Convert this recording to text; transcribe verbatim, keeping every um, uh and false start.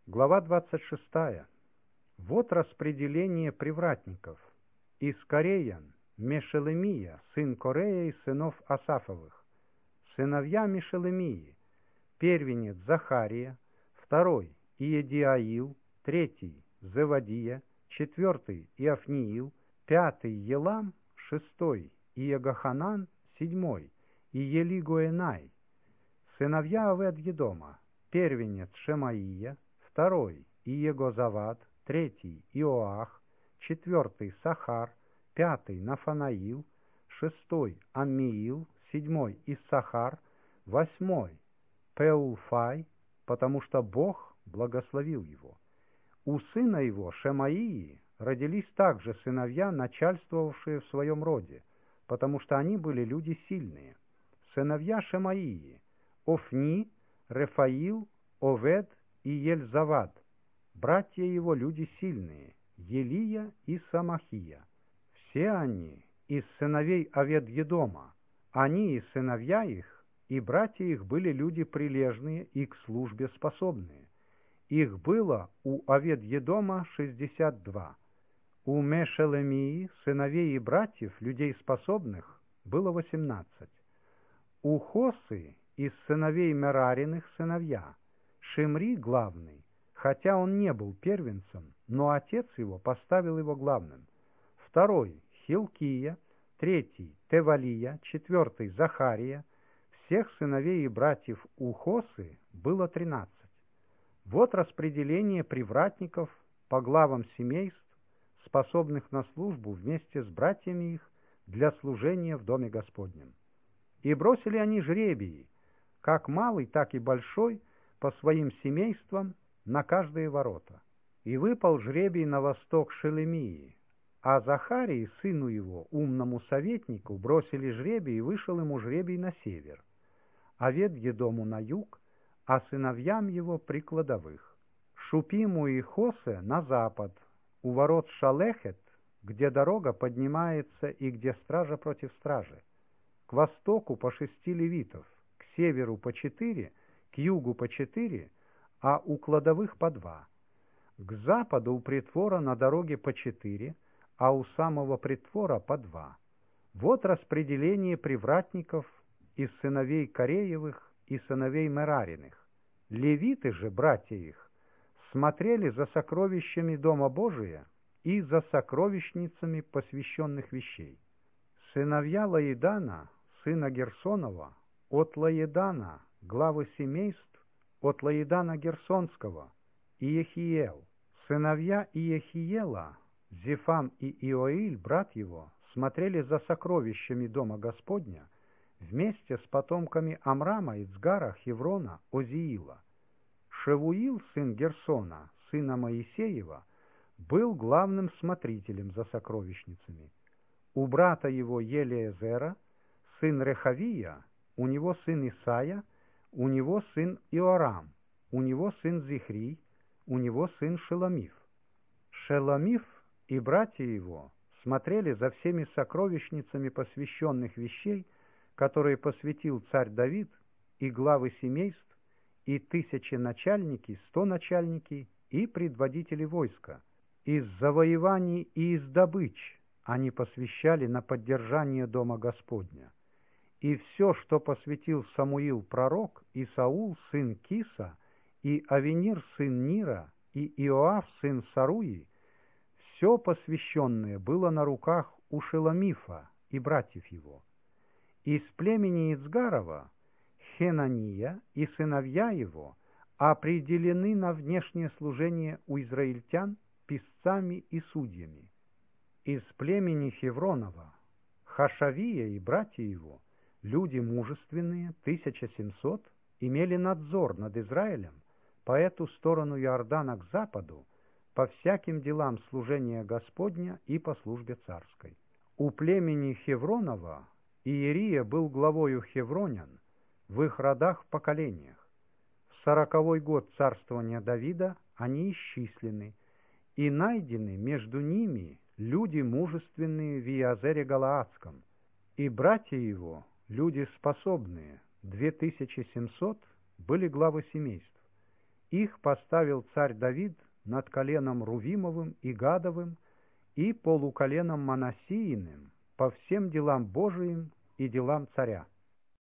Глава двадцать шестая. Вот распределение привратников. Из Кореян Мешелемия, сын Корея из сынов Асафовых. Сыновья Мешелемии: первенец Захария, второй Иедиаил, третий Зевадия, четвертый Иофниил, пятый Елам, шестой Иегоханан, седьмой Иелигуэнай. Сыновья Овед-Едома: первенец Шемаия, второй Иегозавад, третий Иоах, четвертый Сахар, пятый Нафанаил, шестой Аммиил, седьмой Иссахар, восьмой Пеулфай, потому что Бог благословил его. У сына его Шемаии родились также сыновья, начальствовавшие в своем роде, потому что они были люди сильные. Сыновья Шемаии: Офни, Рефаил, Овед и Ельзавад. Братья его люди сильные: Елия и Самахия. Все они из сыновей Овед-Едома. Они и сыновья их, и братья их были люди прилежные и к службе способные. Их было у Овед-Едома шестьдесят два. У Мешелемии, сыновей и братьев, людей способных, было восемнадцать. У Хосы из сыновей Мерариных сыновья: Шимри главный, хотя он не был первенцем, но отец его поставил его главным. Второй Хилкия, третий Тевалия, четвертый Захария. Всех сыновей и братьев у Хосы было тринадцать. Вот распределение привратников по главам семейств, способных на службу вместе с братьями их для служения в Доме Господнем. И бросили они жребии, как малый, так и большой, по своим семействам на каждые ворота. И выпал жребий на восток Шелемии, а Захарии, сыну его, умному советнику, бросили жребий, и вышел ему жребий на север, Овед-Едому на юг, а сыновьям его при кладовых. Шупиму и Хосе на запад, у ворот Шалехет, где дорога поднимается и где стража против стражи. К востоку по шести левитов, к северу по четыре, к югу по четыре, а у кладовых по два. К западу у притвора на дороге по четыре, а у самого притвора по два. Вот распределение привратников из сыновей Кореевых и сыновей Мерариных. Левиты же, братья их, смотрели за сокровищами Дома Божия и за сокровищницами посвященных вещей. Сыновья Лаидана, сына Герсонова, от Лаидана, главы семейств, от Лаидана Герсонского, Иехиел. Сыновья Иехиела, Зефам и Иоиль, брат его, смотрели за сокровищами Дома Господня вместе с потомками Амрама, Ицгара, Хеврона, Озиила. Шевуил, сын Герсона, сына Моисеева, был главным смотрителем за сокровищницами. У брата его Елиезера, сын Рехавия, у него сын Исая, у него сын Иорам, у него сын Зихри, у него сын Шеломиф. Шеломиф и братья его смотрели за всеми сокровищницами посвященных вещей, которые посвятил царь Давид, и главы семейств, и тысячи начальники, сто начальники, и предводители войска. Из завоеваний и из добыч они посвящали на поддержание Дома Господня. И все, что посвятил Самуил пророк, и Саул сын Киса, и Авенир сын Нира, и Иоав сын Саруи, все посвященное было на руках у Шеломифа и братьев его. Из племени Ицгарова Хенания и сыновья его определены на внешнее служение у израильтян писцами и судьями. Из племени Хевронова Хашавия и братья его, люди мужественные, тысяча семьсот, имели надзор над Израилем по эту сторону Иордана к западу, по всяким делам служения Господня и по службе царской. У племени Хевронова Иерия был главою хевронян в их родах в поколениях. В сороковой год царствования Давида они исчислены, и найдены между ними люди мужественные в Иазере Галаадском, и братья его, люди способные, две тысячи семьсот, были главы семейств. Их поставил царь Давид над коленом Рувимовым и Гадовым и полуколеном Манассииным по всем делам Божиим и делам царя.